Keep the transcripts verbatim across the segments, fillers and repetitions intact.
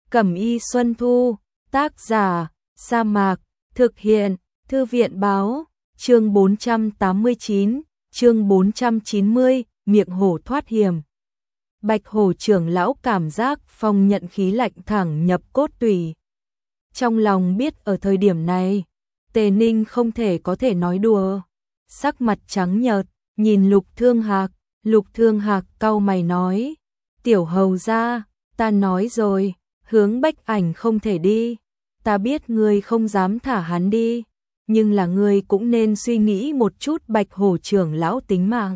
Cẩm y Xuân Thu, tác giả, Sa Mạc, thực hiện, Thư viện báo, chương bốn trăm tám mươi chín, chương bốn trăm chín mươi, miệng hổ thoát hiểm. Bạch Hổ trưởng lão cảm giác phong nhận khí lạnh thẳng nhập cốt tủy. Trong lòng biết ở thời điểm này, Tề Ninh không thể có thể nói đùa. Sắc mặt trắng nhợt, nhìn Lục Thương Hạc, Lục Thương Hạc cau mày nói, tiểu hầu gia, ta nói rồi, hướng Bách Ảnh không thể đi. Ta biết ngươi không dám thả hắn đi, nhưng là ngươi cũng nên suy nghĩ một chút Bạch Hổ trưởng lão tính mạng.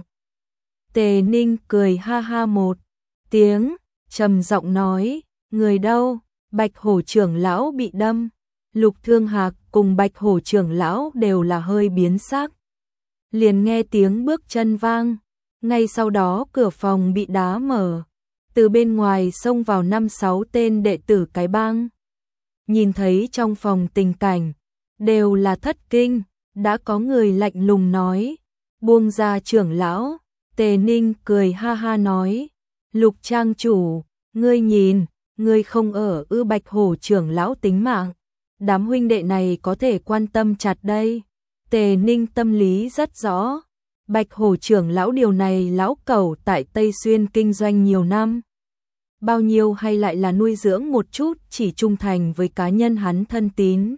Tề Ninh cười ha ha một tiếng, trầm giọng nói, người đâu? Bạch Hổ trưởng lão bị đâm. Lục Thương Hạc cùng Bạch Hổ trưởng lão đều là hơi biến sắc. Liền nghe tiếng bước chân vang, ngay sau đó cửa phòng bị đá mở, từ bên ngoài xông vào năm sáu tên đệ tử cái bang. Nhìn thấy trong phòng tình cảnh, đều là thất kinh, đã có người lạnh lùng nói, buông ra trưởng lão. Tề Ninh cười ha ha nói, Lục trang chủ, ngươi nhìn, ngươi không ở ư? Bạch Hổ trưởng lão tính mạng, đám huynh đệ này có thể quan tâm chặt đây. Tề Ninh tâm lý rất rõ, Bạch Hổ trưởng lão điều này lão cẩu tại Tây Xuyên kinh doanh nhiều năm, bao nhiêu hay lại là nuôi dưỡng một chút chỉ trung thành với cá nhân hắn thân tín.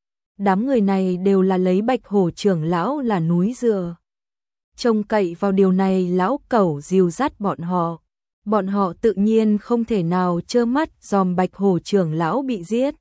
Đám người này đều là lấy Bạch Hổ trưởng lão là núi dựa, trông cậy vào điều này lão cẩu dìu dắt bọn họ. Bọn họ tự nhiên không thể nào trơ mắt dòm Bạch Hổ trưởng lão bị giết.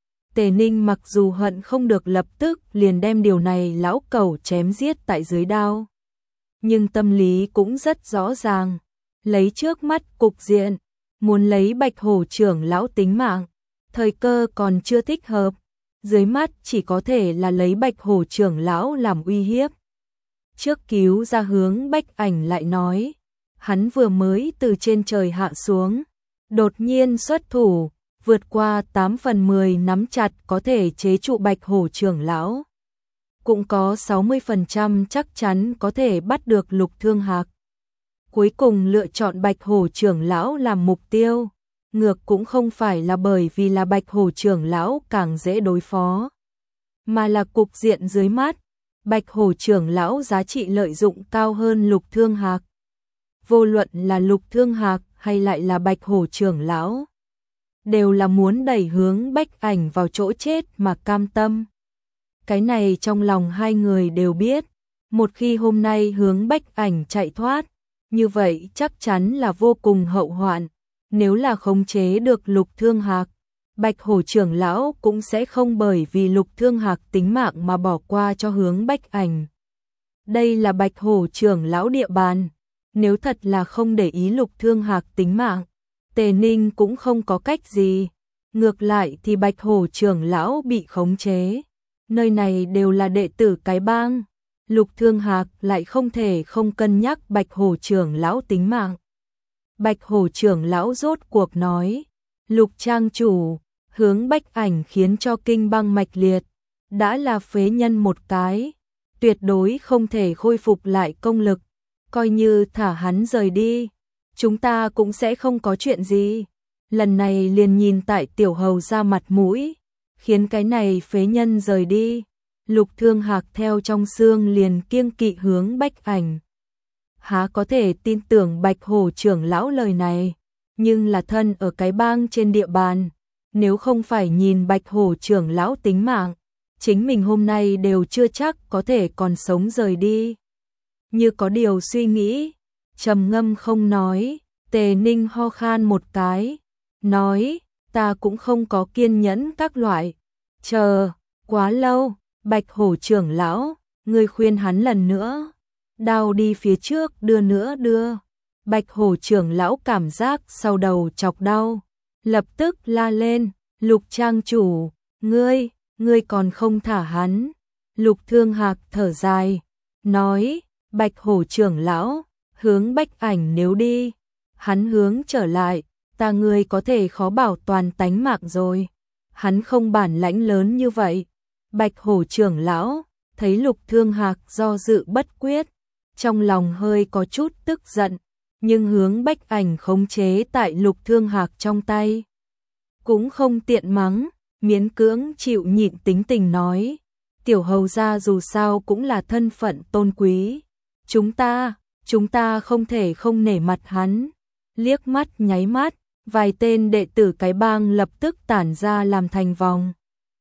Tề Ninh mặc dù hận không được lập tức liền đem điều này lão cẩu chém giết tại dưới đao, nhưng tâm lý cũng rất rõ ràng, lấy trước mắt cục diện, muốn lấy Bạch Hổ trưởng lão tính mạng, thời cơ còn chưa thích hợp, dưới mắt chỉ có thể là lấy Bạch Hổ trưởng lão làm uy hiếp. Trước cứu ra hướng Bách Ảnh lại nói, hắn vừa mới từ trên trời hạ xuống, đột nhiên xuất thủ, vượt qua tám phần mười nắm chặt có thể chế trụ Bạch Hổ trưởng lão. Cũng có sáu mươi phần trăm chắc chắn có thể bắt được Lục Thương Hạc. Cuối cùng lựa chọn Bạch Hổ trưởng lão làm mục tiêu, ngược cũng không phải là bởi vì là Bạch Hổ trưởng lão càng dễ đối phó, mà là cục diện dưới mắt, Bạch Hổ trưởng lão giá trị lợi dụng cao hơn Lục Thương Hạc. Vô luận là Lục Thương Hạc hay lại là Bạch Hổ trưởng lão, đều là muốn đẩy hướng Bách Ảnh vào chỗ chết mà cam tâm. Cái này trong lòng hai người đều biết, một khi hôm nay hướng Bách Ảnh chạy thoát, như vậy chắc chắn là vô cùng hậu hoạn. Nếu là khống chế được Lục Thương Hạc, Bạch Hổ trưởng lão cũng sẽ không bởi vì Lục Thương Hạc tính mạng mà bỏ qua cho hướng Bách Ảnh. Đây là Bạch Hổ trưởng lão địa bàn, nếu thật là không để ý Lục Thương Hạc tính mạng, Tề Ninh cũng không có cách gì. Ngược lại thì Bạch Hổ trưởng lão bị khống chế, nơi này đều là đệ tử cái bang, Lục Thương Hạc lại không thể không cân nhắc Bạch Hổ trưởng lão tính mạng. Bạch Hổ trưởng lão rốt cuộc nói, Lục trang chủ, hướng Bách Ảnh khiến cho kinh băng mạch liệt, đã là phế nhân một cái, tuyệt đối không thể khôi phục lại công lực, coi như thả hắn rời đi, chúng ta cũng sẽ không có chuyện gì. Lần này liền nhìn tại tiểu hầu ra mặt mũi, khiến cái này phế nhân rời đi. Lục Thương Hạc theo trong xương liền kiêng kỵ hướng Bách Ảnh. Há có thể tin tưởng Bạch Hổ trưởng lão lời này, nhưng là thân ở cái bang trên địa bàn, nếu không phải nhìn Bạch Hổ trưởng lão tính mạng, chính mình hôm nay đều chưa chắc có thể còn sống rời đi. Như có điều suy nghĩ, trầm ngâm không nói. Tề Ninh ho khan một cái, nói, ta cũng không có kiên nhẫn các loại, chờ quá lâu. Bạch Hổ trưởng lão, ngươi khuyên hắn lần nữa, đao đi phía trước đưa nữa đưa. Bạch Hổ trưởng lão cảm giác sau đầu chọc đau, lập tức la lên, Lục trang chủ, ngươi, ngươi còn không thả hắn. Lục Thương Hạc thở dài, nói, Bạch Hổ trưởng lão, hướng Bách Ảnh nếu đi, hắn hướng trở lại, ta ngươi có thể khó bảo toàn tánh mạng rồi. Hắn không bản lãnh lớn như vậy. Bạch Hổ trưởng lão thấy Lục Thương Hạc do dự bất quyết, trong lòng hơi có chút tức giận, nhưng hướng Bách Ảnh khống chế tại Lục Thương Hạc trong tay. cũng không tiện mắng, miễn cưỡng chịu nhịn tính tình nói, tiểu hầu gia dù sao cũng là thân phận tôn quý, chúng ta, chúng ta không thể không nể mặt hắn. Liếc mắt nháy mắt, vài tên đệ tử cái bang lập tức tản ra làm thành vòng,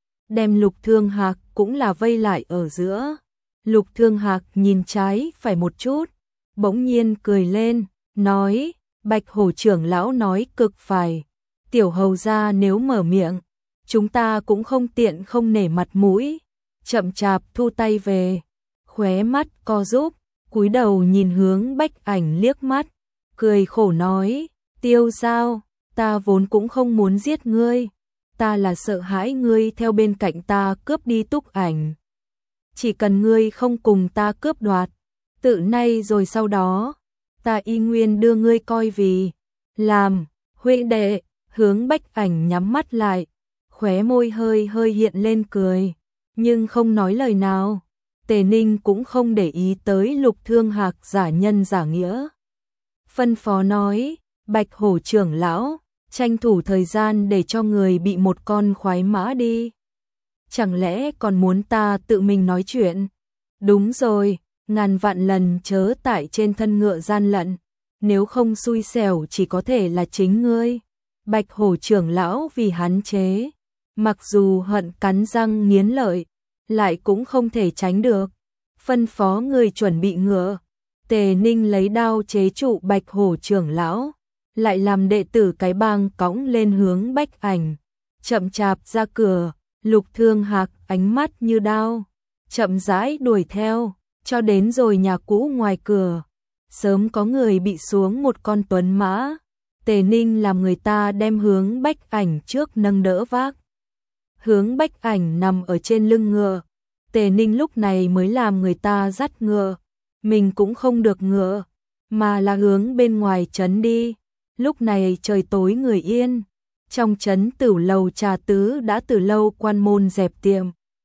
đem Lục Thương Hạc cũng là vây lại ở giữa. Lục Thương Hạc nhìn trái phải một chút, bỗng nhiên cười lên, nói, Bạch Hổ trưởng lão nói cực phải, tiểu hầu gia nếu mở miệng, chúng ta cũng không tiện không nể mặt mũi, chậm chạp thu tay về, khóe mắt co rúm, cúi đầu nhìn hướng Bách Ảnh liếc mắt, cười khổ nói, Tiêu Giao, ta vốn cũng không muốn giết ngươi, ta là sợ hãi ngươi theo bên cạnh ta cướp đi Túc Ảnh. Chỉ cần ngươi không cùng ta cướp đoạt, tự nay rồi sau đó, ta y nguyên đưa ngươi coi vì làm huynh đệ. Hướng Bách Ảnh nhắm mắt lại, khóe môi hơi hơi hiện lên cười, nhưng không nói lời nào. Tề Ninh cũng không để ý tới Lục Thương Hạc giả nhân giả nghĩa. Phân phó nói, Bạch Hổ trưởng lão, tranh thủ thời gian để cho người bị một con khoái mã đi. Chẳng lẽ còn muốn ta tự mình nói chuyện? Đúng rồi, ngàn vạn lần chớ tại trên thân ngựa gian lận, nếu không xui xẻo chỉ có thể là chính ngươi. Bạch Hổ trưởng lão vì hắn chế, mặc dù hận cắn răng nghiến lợi, lại cũng không thể tránh được. Phân phó người chuẩn bị ngựa, Tề Ninh lấy đao chế trụ Bạch Hổ trưởng lão, lại làm đệ tử cái bang cõng lên hướng Bách Ảnh, chậm chạp ra cửa. Lục Thương Hạc ánh mắt như đao, chậm rãi đuổi theo, cho đến rồi nhà cũ ngoài cửa, sớm có người bị xuống một con tuấn mã. Tề Ninh làm người ta đem hướng Bách Ảnh trước nâng đỡ vác. Hướng Bách Ảnh nằm ở trên lưng ngựa, Tề Ninh lúc này mới làm người ta dắt ngựa, mình cũng không được ngựa, mà là hướng bên ngoài trấn đi. Lúc này trời tối người yên, trong trấn Tửu Lầu trà tứ đã từ lâu quan môn dẹp tiệm.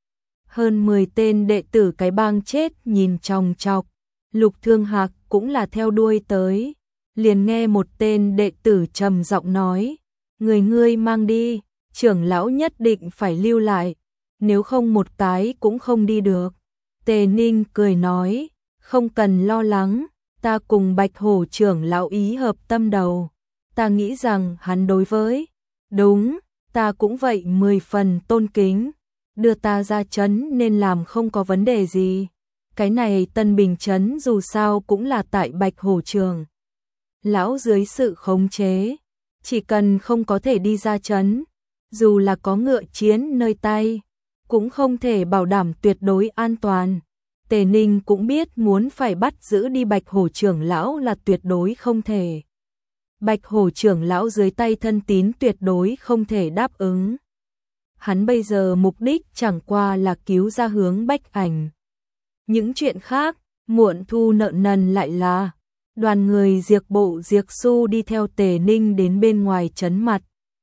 Hơn mười tên đệ tử cái bang chết nhìn chòng chọc, Lục Thương Hạc cũng là theo đuôi tới. Liền nghe một tên đệ tử trầm giọng nói, người ngươi mang đi, trưởng lão nhất định phải lưu lại, nếu không một cái cũng không đi được. Tề Ninh cười nói, không cần lo lắng, ta cùng Bạch Hổ trưởng lão ý hợp tâm đầu, ta nghĩ rằng hắn đối với, đúng, ta cũng vậy mười phần tôn kính, đưa ta ra trấn nên làm không có vấn đề gì. Cái này Tân Bình trấn dù sao cũng là tại Bạch Hổ trưởng lão dưới sự khống chế, chỉ cần không có thể đi ra trấn, dù là có ngựa chiến nơi tay, cũng không thể bảo đảm tuyệt đối an toàn. Tề Ninh cũng biết muốn phải bắt giữ đi Bạch Hổ trưởng lão là tuyệt đối không thể. Bạch Hổ trưởng lão dưới tay thân tín tuyệt đối không thể đáp ứng. Hắn bây giờ mục đích chẳng qua là cứu ra hướng Bách Ảnh. Những chuyện khác, muộn thu nợ nần lại là đoàn người diệt bộ diệt xu đi theo Tề Ninh đến bên ngoài trấn mặt.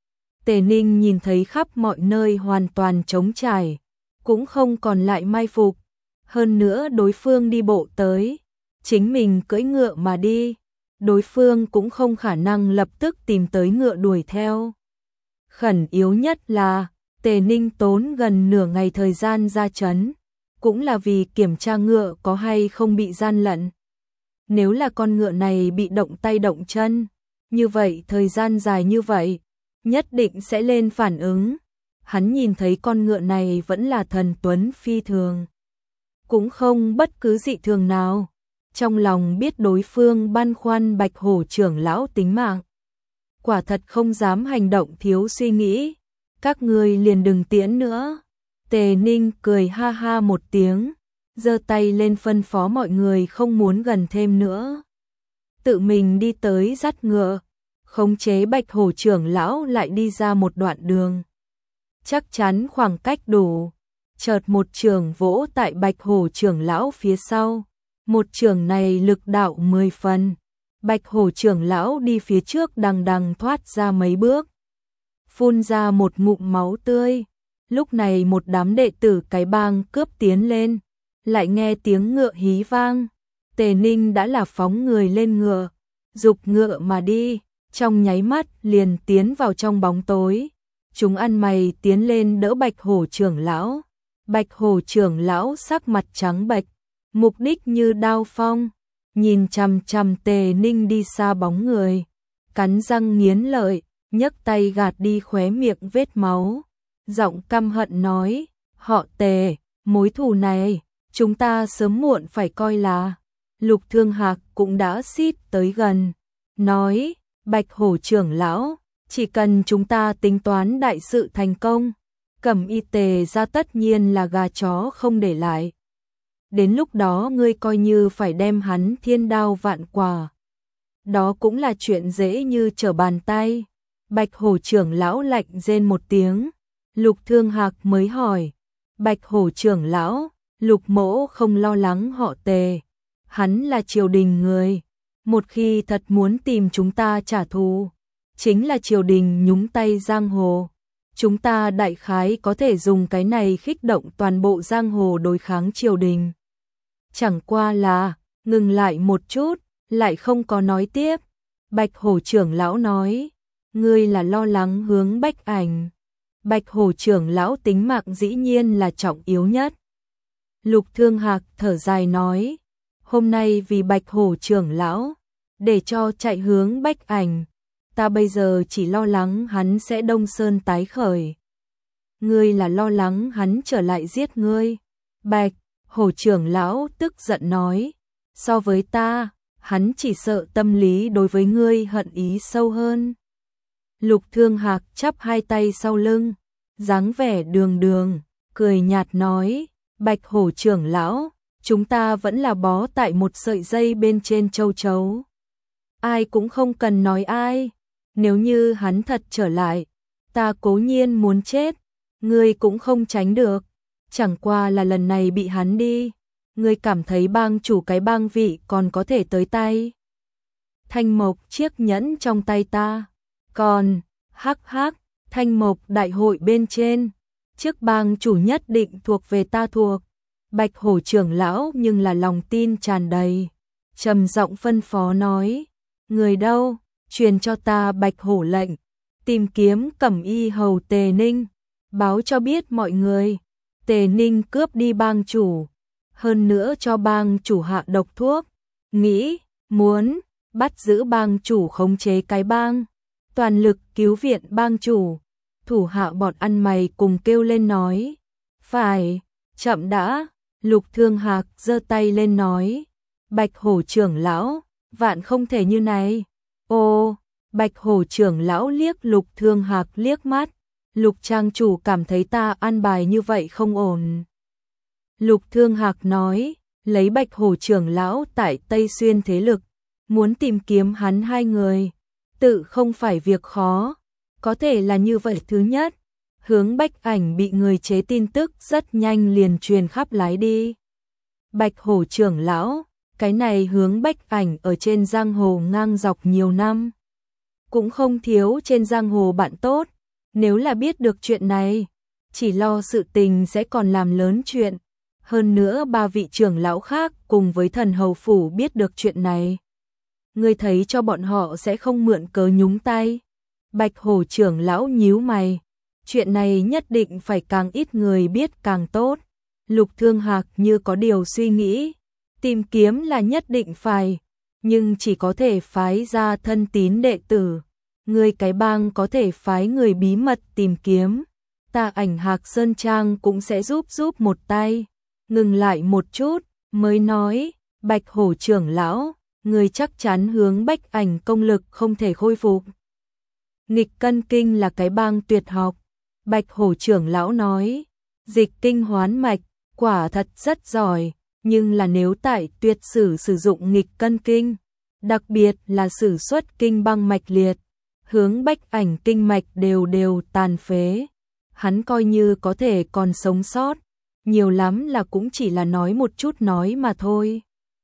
Tề Ninh nhìn thấy khắp mọi nơi hoàn toàn trống trải, cũng không còn lại mai phục. Hơn nữa đối phương đi bộ tới, chính mình cưỡi ngựa mà đi, đối phương cũng không khả năng lập tức tìm tới ngựa đuổi theo. Khẩn yếu nhất là, Tề Ninh tốn gần nửa ngày thời gian ra trấn, cũng là vì kiểm tra ngựa có hay không bị gian lận. Nếu là con ngựa này bị động tay động chân, như vậy thời gian dài như vậy, nhất định sẽ lên phản ứng. Hắn nhìn thấy con ngựa này vẫn là thần tuấn phi thường, cũng không bất cứ dị thường nào. Trong lòng biết đối phương băn khoăn Bạch Hổ trưởng lão tính mạng, quả thật không dám hành động thiếu suy nghĩ. Các ngươi liền đừng tiễn nữa. Tề Ninh cười ha ha một tiếng, giơ tay lên phân phó mọi người không muốn gần thêm nữa. Tự mình đi tới dắt ngựa, khống chế Bạch Hổ trưởng lão lại đi ra một đoạn đường. Chắc chắn khoảng cách đủ, chợt một trường vỗ tại Bạch Hổ trưởng lão phía sau. Một trường này lực đạo mười phần. Bạch Hổ trưởng lão đi phía trước đằng đằng thoát ra mấy bước, phun ra một ngụm máu tươi. Lúc này một đám đệ tử cái bang cướp tiến lên, lại nghe tiếng ngựa hí vang. Tề Ninh đã là phóng người lên ngựa, dục ngựa mà đi, trong nháy mắt liền tiến vào trong bóng tối. Chúng ăn mày tiến lên đỡ Bạch Hổ trưởng lão. Bạch Hổ trưởng lão sắc mặt trắng bệch, mục đích như đao phong, nhìn chằm chằm Tề Ninh đi xa bóng người, cắn răng nghiến lợi, nhấc tay gạt đi khóe miệng vết máu, giọng căm hận nói, họ Tề, mối thù này, chúng ta sớm muộn phải coi là. Lục Thương Hạc cũng đã xít tới gần, nói, Bạch Hổ trưởng lão, chỉ cần chúng ta tính toán đại sự thành công, Cẩm Y Tề ra tất nhiên là gà chó không để lại. Đến lúc đó ngươi coi như phải đem hắn thiên đao vạn quả. Đó cũng là chuyện dễ như trở bàn tay. Bạch Hổ trưởng lão lạnh rên một tiếng. Lục Thương Hạc mới hỏi. Bạch Hổ trưởng lão, Lục mỗ không lo lắng họ Tề. Hắn là triều đình người. Một khi thật muốn tìm chúng ta trả thù, chính là triều đình nhúng tay giang hồ. Chúng ta đại khái có thể dùng cái này khích động toàn bộ giang hồ đối kháng triều đình. Chẳng qua là, ngừng lại một chút, lại không có nói tiếp. Bạch Hổ trưởng lão nói, ngươi là lo lắng Hướng Bách Ảnh. Bạch Hổ trưởng lão tính mạng dĩ nhiên là trọng yếu nhất. Lục Thương Hạc thở dài nói, hôm nay vì Bạch Hổ trưởng lão, để cho chạy Hướng Bách Ảnh, ta bây giờ chỉ lo lắng hắn sẽ Đông Sơn tái khởi. Ngươi là lo lắng hắn trở lại giết ngươi. Bạch Hổ trưởng lão tức giận nói, so với ta, hắn chỉ sợ tâm lý đối với ngươi hận ý sâu hơn. Lục Thương Hạc chắp hai tay sau lưng, dáng vẻ đường đường, cười nhạt nói, Bạch Hổ trưởng lão, chúng ta vẫn là bó tại một sợi dây bên trên châu chấu. Ai cũng không cần nói ai, nếu như hắn thật trở lại, ta cố nhiên muốn chết, ngươi cũng không tránh được. Chẳng qua là lần này bị hắn đi, ngươi cảm thấy bang chủ cái bang vị còn có thể tới tay. Thanh mộc chiếc nhẫn trong tay ta, còn, hắc hắc, thanh mộc đại hội bên trên, chiếc bang chủ nhất định thuộc về ta thuộc. Bạch Hổ trưởng lão nhưng là lòng tin tràn đầy, trầm giọng phân phó nói, người đâu, truyền cho ta Bạch Hổ lệnh, tìm kiếm Cẩm Y hầu Tề Ninh, báo cho biết mọi người. Tề Ninh cướp đi bang chủ, hơn nữa cho bang chủ hạ độc thuốc, nghĩ, muốn, bắt giữ bang chủ khống chế cái bang, toàn lực cứu viện bang chủ. Thủ hạ bọn ăn mày cùng kêu lên nói, phải, chậm đã. Lục Thương Hạc giơ tay lên nói, Bạch Hổ trưởng lão, vạn không thể như này. Ô, Bạch Hổ trưởng lão liếc Lục Thương Hạc liếc mắt. Lục trang chủ cảm thấy ta an bài như vậy không ổn. Lục Thương Hạc nói, lấy Bạch Hổ trưởng lão tại Tây Xuyên thế lực, muốn tìm kiếm hắn hai người, tự không phải việc khó, có thể là như vậy. Thứ nhất, Hướng Bách Ảnh bị người chế tin tức rất nhanh liền truyền khắp lái đi. Bạch Hổ trưởng lão, cái này Hướng Bách Ảnh ở trên giang hồ ngang dọc nhiều năm, cũng không thiếu trên giang hồ bạn tốt. Nếu là biết được chuyện này, chỉ lo sự tình sẽ còn làm lớn chuyện. Hơn nữa ba vị trưởng lão khác cùng với thần hầu phủ biết được chuyện này, ngươi thấy cho bọn họ sẽ không mượn cớ nhúng tay. Bạch Hổ trưởng lão nhíu mày, chuyện này nhất định phải càng ít người biết càng tốt. Lục Thương Hạc như có điều suy nghĩ, tìm kiếm là nhất định phải, nhưng chỉ có thể phái ra thân tín đệ tử. Người cái bang có thể phái người bí mật tìm kiếm, ta Ảnh Hạc Sơn Trang cũng sẽ giúp giúp một tay. Ngừng lại một chút, mới nói, Bạch Hổ trưởng lão, người chắc chắn Hướng Bách Ảnh công lực không thể khôi phục. Nghịch cân kinh là cái bang tuyệt học. Bạch Hổ trưởng lão nói, dịch kinh hoán mạch, quả thật rất giỏi, nhưng là nếu tại tuyệt sử sử dụng nghịch cân kinh, đặc biệt là sử xuất kinh băng mạch liệt, Hướng Bách Ảnh kinh mạch đều đều tàn phế, hắn coi như có thể còn sống sót, nhiều lắm là cũng chỉ là nói một chút nói mà thôi.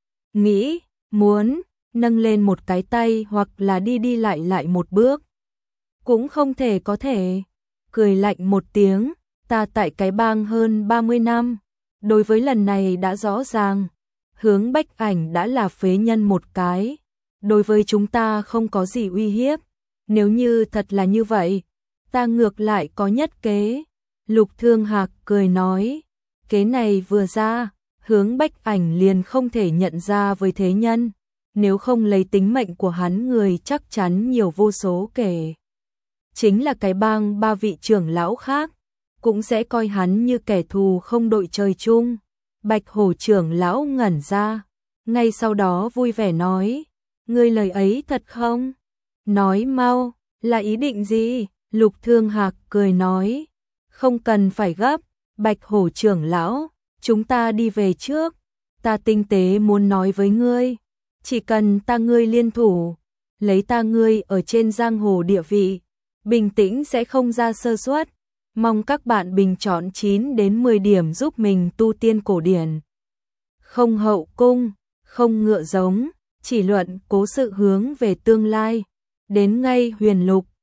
Nghĩ, muốn, nâng lên một cái tay hoặc là đi đi lại lại một bước, cũng không thể có thể. Cười lạnh một tiếng, ta tại cái bang hơn ba mươi năm, đối với lần này đã rõ ràng, Hướng Bách Ảnh đã là phế nhân một cái, đối với chúng ta không có gì uy hiếp. Nếu như thật là như vậy, ta ngược lại có nhất kế. Lục Thương Hạc cười nói, kế này vừa ra, Hướng Bách Ảnh liền không thể nhận ra với thế nhân, nếu không lấy tính mệnh của hắn người chắc chắn nhiều vô số kể. Chính là cái bang ba vị trưởng lão khác, cũng sẽ coi hắn như kẻ thù không đội trời chung. Bạch Hổ trưởng lão ngẩn ra, ngay sau đó vui vẻ nói, ngươi lời ấy thật không? Nói mau, là ý định gì? Lục Thương Hạc cười nói, không cần phải gấp, Bạch Hổ trưởng lão, chúng ta đi về trước, ta tinh tế muốn nói với ngươi, chỉ cần ta ngươi liên thủ, lấy ta ngươi ở trên giang hồ địa vị, bình tĩnh sẽ không ra sơ suất. Mong các bạn bình chọn chín đến mười điểm giúp mình tu tiên cổ điển. Không hậu cung, không ngựa giống, chỉ luận cố sự hướng về tương lai. Đến ngay Huyền Lục,